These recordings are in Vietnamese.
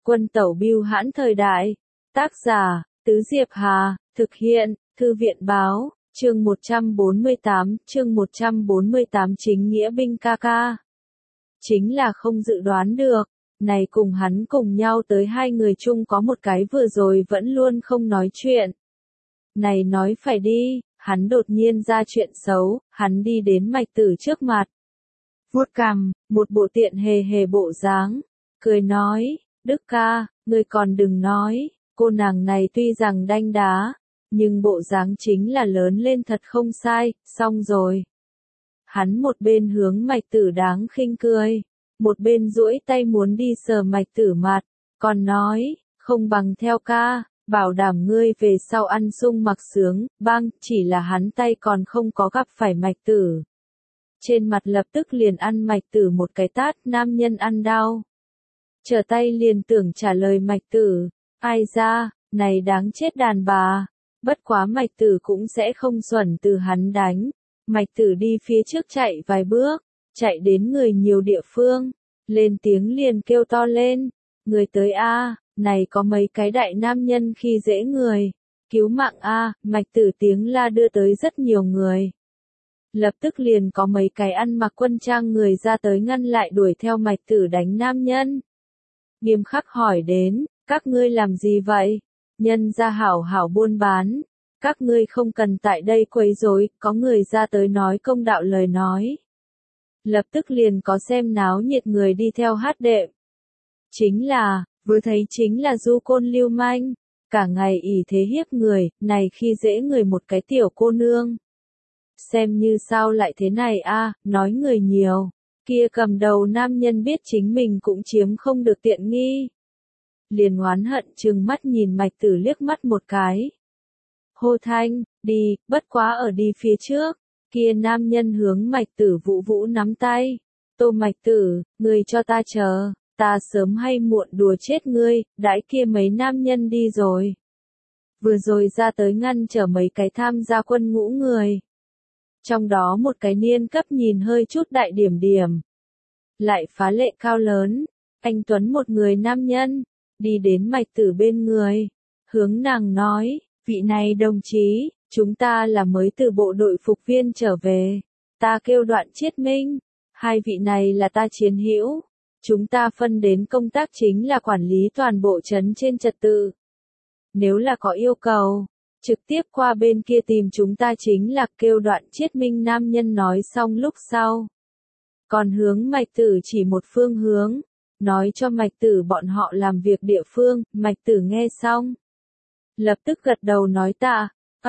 Quân tẩu bưu hãn thời đại. Tác giả, Tứ Diệp Hà, thực hiện, Thư viện báo, chương 148 chính nghĩa binh ca ca. Chính là không dự đoán được, này cùng hắn cùng nhau tới hai người chung có một cái vừa rồi vẫn luôn không nói chuyện. Này nói phải đi, hắn đột nhiên ra chuyện xấu, hắn đi đến Mạch Tử trước mặt. Vuốt cằm, một bộ tiện hề hề bộ dáng, cười nói, Đức ca, ngươi còn đừng nói, cô nàng này tuy rằng đanh đá, nhưng bộ dáng chính là lớn lên thật không sai, xong rồi. Hắn một bên hướng Mạch Tử đáng khinh cười, một bên duỗi tay muốn đi sờ Mạch Tử mặt, còn nói, không bằng theo ca, bảo đảm ngươi về sau ăn sung mặc sướng, bang, chỉ là hắn tay còn không có gặp phải Mạch Tử. Trên mặt lập tức liền ăn Mạch Tử một cái tát, nam nhân ăn đau. Trở tay liền tưởng trả lời Mạch Tử, ai ra, này đáng chết đàn bà, bất quá Mạch Tử cũng sẽ không xuẩn từ hắn đánh. Mạch Tử đi phía trước chạy vài bước, chạy đến người nhiều địa phương, lên tiếng liền kêu to lên, người tới a, này có mấy cái đại nam nhân khi dễ người, cứu mạng a, Mạch Tử tiếng la đưa tới rất nhiều người. Lập tức liền có mấy cái ăn mặc quân trang người ra tới ngăn lại đuổi theo Mạch Tử đánh nam nhân. Nghiêm khắc hỏi đến, các ngươi làm gì vậy? Nhân ra hảo hảo buôn bán. Các ngươi không cần tại đây quấy rối, có người ra tới nói công đạo lời nói. Lập tức liền có xem náo nhiệt người đi theo hát đệm. Chính là, vừa thấy chính là du côn lưu manh, cả ngày ỷ thế hiếp người, này khi dễ người một cái tiểu cô nương. Xem như sao lại thế này a, nói người nhiều, kia cầm đầu nam nhân biết chính mình cũng chiếm không được tiện nghi. Liền oán hận trừng mắt nhìn Mạch Tử liếc mắt một cái. Hô thanh, đi, bất quá ở đi phía trước, kia nam nhân hướng Mạch Tử vũ vũ nắm tay. Tô Mạch Tử, ngươi cho ta chờ, ta sớm hay muộn đùa chết ngươi, đãi kia mấy nam nhân đi rồi. Vừa rồi ra tới ngăn trở mấy cái tham gia quân ngũ người. Trong đó một cái niên cấp nhìn hơi chút đại điểm điểm. Lại phá lệ cao lớn, anh Tuấn một người nam nhân, đi đến Mạch Tử bên người, hướng nàng nói. Vị này đồng chí, chúng ta là mới từ bộ đội phục viên trở về. Ta kêu Đoạn Chiết Minh. Hai vị này là ta chiến hữu. Chúng ta phân đến công tác chính là quản lý toàn bộ trấn trên trật tự. Nếu là có yêu cầu, trực tiếp qua bên kia tìm chúng ta chính là kêu Đoạn Chiết Minh nam nhân nói xong lúc sau. Còn hướng Mạch Tử chỉ một phương hướng, nói cho Mạch Tử bọn họ làm việc địa phương, Mạch Tử nghe xong. Lập tức gật đầu nói tạ,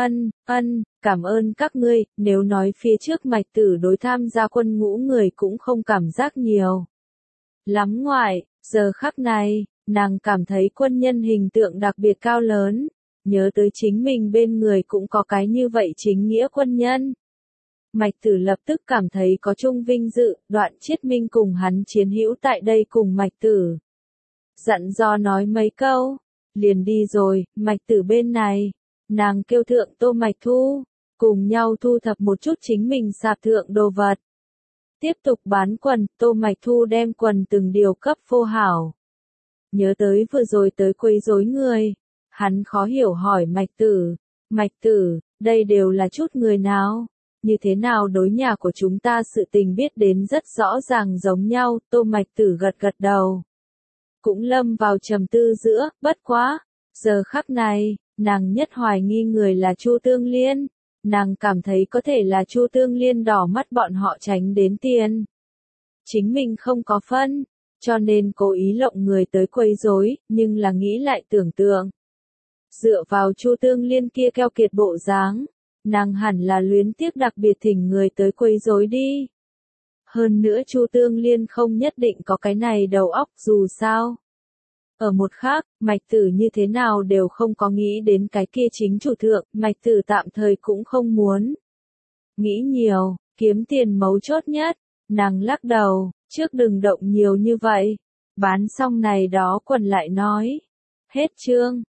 cảm ơn các ngươi, nếu nói phía trước Mạch Tử đối tham gia quân ngũ người cũng không cảm giác nhiều. Lắm ngoại, giờ khắc này, nàng cảm thấy quân nhân hình tượng đặc biệt cao lớn, nhớ tới chính mình bên người cũng có cái như vậy chính nghĩa quân nhân. Mạch Tử lập tức cảm thấy có chung vinh dự, Đoạn Chiết Minh cùng hắn chiến hữu tại đây cùng Mạch Tử. Dặn dò nói mấy câu. Liền đi rồi, Mạch Tử bên này, nàng kêu thượng Tô Mạch Thu, cùng nhau thu thập một chút chính mình sạp thượng đồ vật. Tiếp tục bán quần, Tô Mạch Thu đem quần từng điều cấp phô hảo. Nhớ tới vừa rồi tới quấy rối người, hắn khó hiểu hỏi Mạch Tử, đây đều là chút người nào, như thế nào đối nhà của chúng ta sự tình biết đến rất rõ ràng giống nhau, Tô Mạch Tử gật gật đầu. Cũng lâm vào trầm tư giữa, bất quá, giờ khắc này, nàng nhất hoài nghi người là Chu Tương Liên, nàng cảm thấy có thể là Chu Tương Liên đỏ mắt bọn họ tránh đến tiền. Chính mình không có phân, cho nên cố ý lộng người tới quấy rối, nhưng là nghĩ lại tưởng tượng. Dựa vào Chu Tương Liên kia keo kiệt bộ dáng, nàng hẳn là luyến tiếc đặc biệt thỉnh người tới quấy rối đi. Hơn nữa Chu Tương Liên không nhất định có cái này đầu óc dù sao. Ở một khác, Mạch Tử như thế nào đều không có nghĩ đến cái kia chính chủ thượng, Mạch Tử tạm thời cũng không muốn. Nghĩ nhiều, kiếm tiền mấu chốt nhất, nàng lắc đầu, trước đừng động nhiều như vậy. Bán xong này đó quần lại nói. Hết chương.